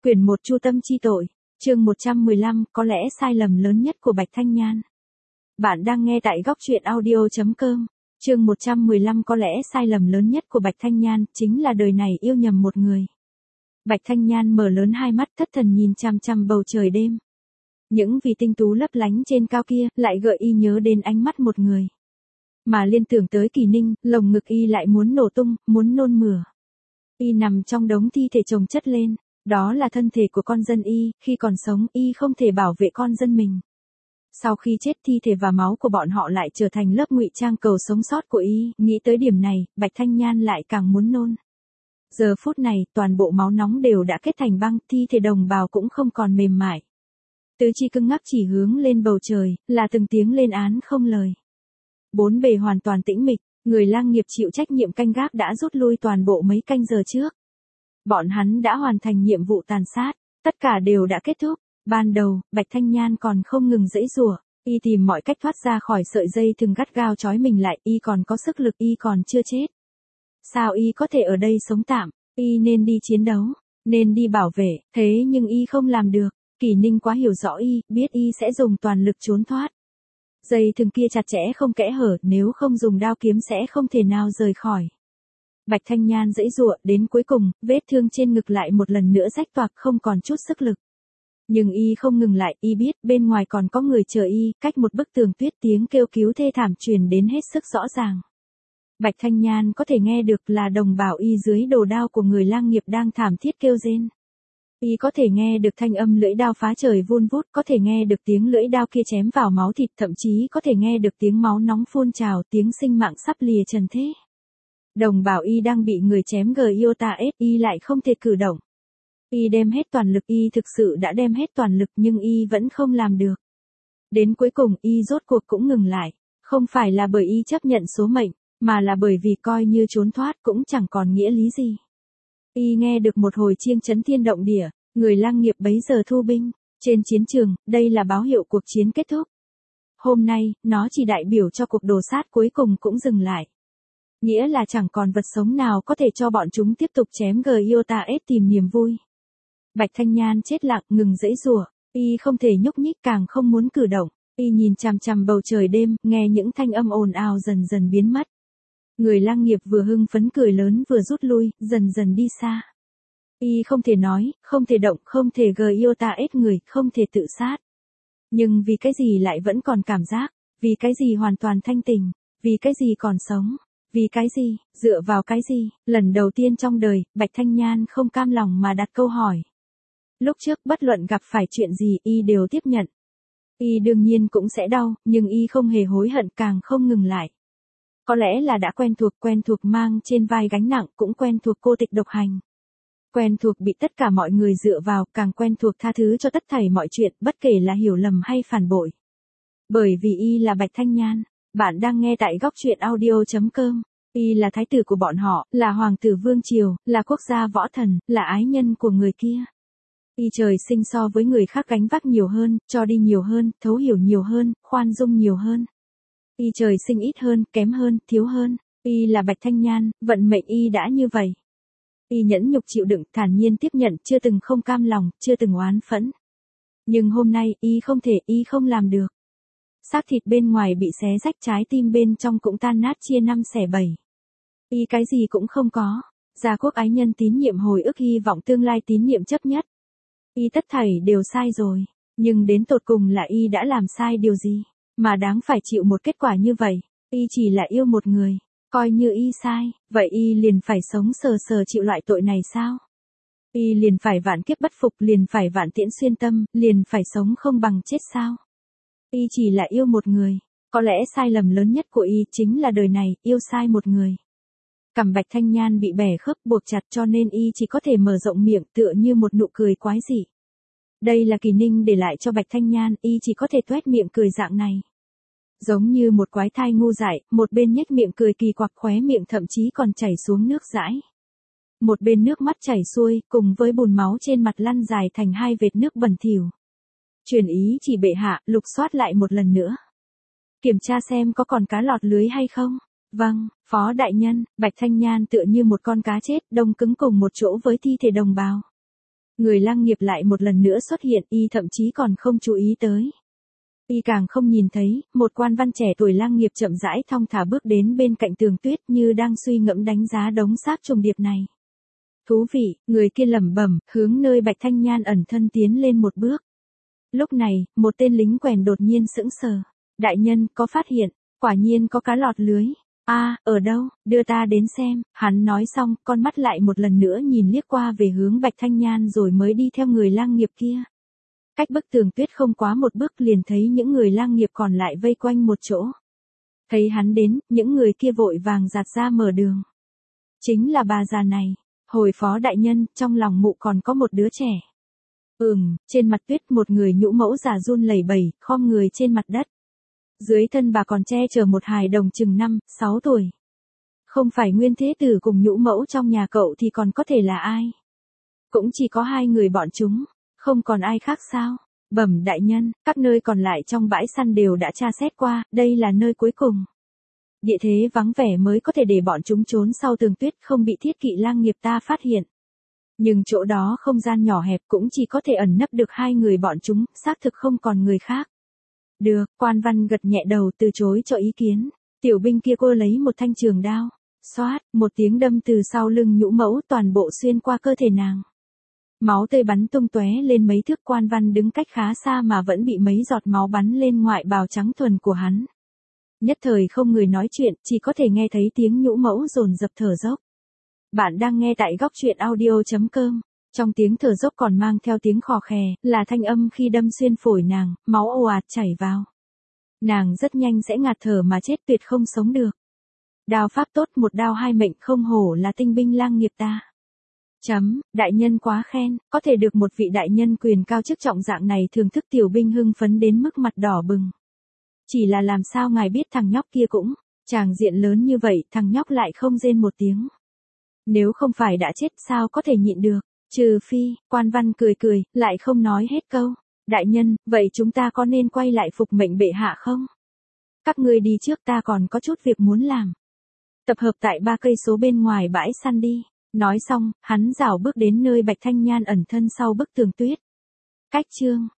Quyển 1 Chu tâm chi tội, chương 115, có lẽ sai lầm lớn nhất của Bạch Thanh Nhan. Bạn đang nghe tại góc truyện audio.com. Chương 115, có lẽ sai lầm lớn nhất của Bạch Thanh Nhan chính là đời này yêu nhầm một người. Bạch Thanh Nhan mở lớn hai mắt thất thần nhìn chằm chằm bầu trời đêm. Những vì tinh tú lấp lánh trên cao kia lại gợi y nhớ đến ánh mắt một người. Mà liên tưởng tới Kỳ Ninh, lồng ngực y lại muốn nổ tung, muốn nôn mửa. Y nằm trong đống thi thể chồng chất lên. Đó là thân thể của con dân y, khi còn sống y không thể bảo vệ con dân mình. Sau khi chết thi thể và máu của bọn họ lại trở thành lớp ngụy trang cầu sống sót của y, nghĩ tới điểm này, Bạch Thanh Nhan lại càng muốn nôn. Giờ phút này, toàn bộ máu nóng đều đã kết thành băng, thi thể đồng bào cũng không còn mềm mại. Tứ chi cứng ngắc chỉ hướng lên bầu trời, là từng tiếng lên án không lời. Bốn bề hoàn toàn tĩnh mịch, người lang nghiệp chịu trách nhiệm canh gác đã rút lui toàn bộ mấy canh giờ trước. Bọn hắn đã hoàn thành nhiệm vụ tàn sát, tất cả đều đã kết thúc. Ban đầu, Bạch Thanh Nhan còn không ngừng giãy giụa, y tìm mọi cách thoát ra khỏi sợi dây thừng gắt gao trói mình lại, y còn có sức lực, y còn chưa chết. Sao y có thể ở đây sống tạm, y nên đi chiến đấu, nên đi bảo vệ, thế nhưng y không làm được. Kỳ Ninh quá hiểu rõ y, biết y sẽ dùng toàn lực trốn thoát. Dây thừng kia chặt chẽ không kẽ hở, nếu không dùng đao kiếm sẽ không thể nào rời khỏi. Bạch Thanh Nhan giãy giụa, đến cuối cùng, vết thương trên ngực lại một lần nữa rách toạc, không còn chút sức lực. Nhưng y không ngừng lại, y biết bên ngoài còn có người chờ y, cách một bức tường tuyết tiếng kêu cứu thê thảm truyền đến hết sức rõ ràng. Bạch Thanh Nhan có thể nghe được là đồng bào y dưới đồ đao của người lang nghiệp đang thảm thiết kêu rên. Y có thể nghe được thanh âm lưỡi đao phá trời vun vút, có thể nghe được tiếng lưỡi đao kia chém vào máu thịt, thậm chí có thể nghe được tiếng máu nóng phun trào, tiếng sinh mạng sắp lìa trần thế. Đồng bào y đang bị người chém Giota S, y lại không thể cử động. Y đem hết toàn lực, y thực sự đã đem hết toàn lực nhưng y vẫn không làm được. Đến cuối cùng y rốt cuộc cũng ngừng lại, không phải là bởi y chấp nhận số mệnh, mà là bởi vì coi như trốn thoát cũng chẳng còn nghĩa lý gì. Y nghe được một hồi chiêng chấn thiên động địa, người lang nghiệp bấy giờ thu binh, trên chiến trường, đây là báo hiệu cuộc chiến kết thúc. Hôm nay, nó chỉ đại biểu cho cuộc đồ sát cuối cùng cũng dừng lại. Nghĩa là chẳng còn vật sống nào có thể cho bọn chúng tiếp tục chém Giota S tìm niềm vui. Bạch Thanh Nhan chết lặng, ngừng giãy giụa, y không thể nhúc nhích, càng không muốn cử động, y nhìn chằm chằm bầu trời đêm, nghe những thanh âm ồn ào dần dần biến mất. Người lang nghiệp vừa hưng phấn cười lớn vừa rút lui, dần dần đi xa. Y không thể nói, không thể động, không thể Giota S người, không thể tự sát. Nhưng vì cái gì lại vẫn còn cảm giác, vì cái gì hoàn toàn thanh tỉnh, vì cái gì còn sống. Vì cái gì, dựa vào cái gì, lần đầu tiên trong đời, Bạch Thanh Nhan không cam lòng mà đặt câu hỏi. Lúc trước bất luận gặp phải chuyện gì y đều tiếp nhận. Y đương nhiên cũng sẽ đau, nhưng y không hề hối hận, càng không ngừng lại. Có lẽ là đã quen thuộc mang trên vai gánh nặng, cũng quen thuộc cô tịch độc hành. Quen thuộc bị tất cả mọi người dựa vào, càng quen thuộc tha thứ cho tất thảy mọi chuyện, bất kể là hiểu lầm hay phản bội. Bởi vì y là Bạch Thanh Nhan. Bạn đang nghe tại góc truyện audio.com. Y là thái tử của bọn họ, là hoàng tử vương triều, là quốc gia võ thần, là ái nhân của người kia. Y trời sinh so với người khác gánh vác nhiều hơn, cho đi nhiều hơn, thấu hiểu nhiều hơn, khoan dung nhiều hơn. Y trời sinh ít hơn, kém hơn, thiếu hơn. Y là Bạch Thanh Nhan, vận mệnh y đã như vậy. Y nhẫn nhục chịu đựng, thản nhiên tiếp nhận, chưa từng không cam lòng, chưa từng oán phẫn. Nhưng hôm nay, y không thể, y không làm được. Xác thịt bên ngoài bị xé rách, trái tim bên trong cũng tan nát chia năm xẻ bảy. Y cái gì cũng không có. Gia quốc ái nhân tín nhiệm hồi ức hy vọng tương lai tín nhiệm chấp nhất. Y tất thảy đều sai rồi. Nhưng đến tột cùng là y đã làm sai điều gì, mà đáng phải chịu một kết quả như vậy. Y chỉ là yêu một người. Coi như y sai, vậy y liền phải sống sờ sờ chịu loại tội này sao? Y liền phải vạn kiếp bất phục, liền phải vạn tiễn xuyên tâm, liền phải sống không bằng chết sao? Y chỉ là yêu một người. Có lẽ sai lầm lớn nhất của y chính là đời này, yêu sai một người. Cằm Bạch Thanh Nhan bị bẻ khớp buộc chặt cho nên y chỉ có thể mở rộng miệng tựa như một nụ cười quái dị. Đây là Kỳ Ninh để lại cho Bạch Thanh Nhan, y chỉ có thể tuét miệng cười dạng này. Giống như một quái thai ngu dại, một bên nhếch miệng cười kỳ quặc, khóe miệng thậm chí còn chảy xuống nước dãi. Một bên nước mắt chảy xuôi, cùng với bùn máu trên mặt lăn dài thành hai vệt nước bẩn thỉu. Truyền ý chỉ bệ hạ, lục soát lại một lần nữa. Kiểm tra xem có còn cá lọt lưới hay không. Vâng, phó đại nhân. Bạch Thanh Nhan tựa như một con cá chết, đông cứng cùng một chỗ với thi thể đồng bào. Người lang nghiệp lại một lần nữa xuất hiện, y thậm chí còn không chú ý tới. Y càng không nhìn thấy, một quan văn trẻ tuổi lang nghiệp chậm rãi thong thả bước đến bên cạnh Tường Tuyết như đang suy ngẫm đánh giá đống xác trùng điệp này. Thú vị, người kia lẩm bẩm, hướng nơi Bạch Thanh Nhan ẩn thân tiến lên một bước. Lúc này, một tên lính quèn đột nhiên sững sờ. Đại nhân, có phát hiện, quả nhiên có cá lọt lưới. Ở đâu, đưa ta đến xem. Hắn nói xong, con mắt lại một lần nữa nhìn liếc qua về hướng Bạch Thanh Nhan rồi mới đi theo người lang nghiệp kia. Cách bức tường tuyết không quá một bước liền thấy những người lang nghiệp còn lại vây quanh một chỗ. Thấy hắn đến, những người kia vội vàng giạt ra mở đường. Chính là bà già này. Hồi phó đại nhân, trong lòng mụ còn có một đứa trẻ. Trên mặt tuyết một người nhũ mẫu già run lẩy bẩy, khom người trên mặt đất. Dưới thân bà còn che chở một hài đồng chừng 5-6 tuổi. Không phải Nguyên Thế Tử cùng nhũ mẫu trong nhà cậu thì còn có thể là ai? Cũng chỉ có hai người bọn chúng, không còn ai khác sao? Bẩm đại nhân, các nơi còn lại trong bãi săn đều đã tra xét qua, đây là nơi cuối cùng. Địa thế vắng vẻ mới có thể để bọn chúng trốn sau tường tuyết không bị thiết kỵ lang nghiệp ta phát hiện. Nhưng chỗ đó không gian nhỏ hẹp cũng chỉ có thể ẩn nấp được hai người bọn chúng, xác thực không còn người khác. Được, quan văn gật nhẹ đầu từ chối cho ý kiến. Tiểu binh kia cô lấy một thanh trường đao. Xoát, một tiếng đâm từ sau lưng nhũ mẫu toàn bộ xuyên qua cơ thể nàng. Máu tươi bắn tung tóe lên mấy thước, quan văn đứng cách khá xa mà vẫn bị mấy giọt máu bắn lên ngoại bào trắng thuần của hắn. Nhất thời không người nói chuyện, chỉ có thể nghe thấy tiếng nhũ mẫu dồn dập thở dốc. Bạn đang nghe tại góc truyện audio.com. Trong tiếng thở dốc còn mang theo tiếng khò khè, là thanh âm khi đâm xuyên phổi nàng, máu ồ ạt chảy vào. Nàng rất nhanh sẽ ngạt thở mà chết, tuyệt không sống được. Đao pháp tốt, một đao hai mệnh, không hổ là tinh binh lang nghiệp ta. Đại nhân quá khen, có thể được một vị đại nhân quyền cao chức trọng dạng này thưởng thức. Tiểu binh hưng phấn đến mức mặt đỏ bừng. Chỉ là làm sao ngài biết thằng nhóc kia cũng, tràng diện lớn như vậy, thằng nhóc lại không rên một tiếng. Nếu không phải đã chết sao có thể nhịn được, trừ phi, quan văn cười cười, lại không nói hết câu. Đại nhân, vậy chúng ta có nên quay lại phục mệnh bệ hạ không? Các ngươi đi trước, ta còn có chút việc muốn làm. Tập hợp tại 3 cây số bên ngoài bãi săn đi. Nói xong, hắn rảo bước đến nơi Bạch Thanh Nhan ẩn thân sau bức tường tuyết. Cách chương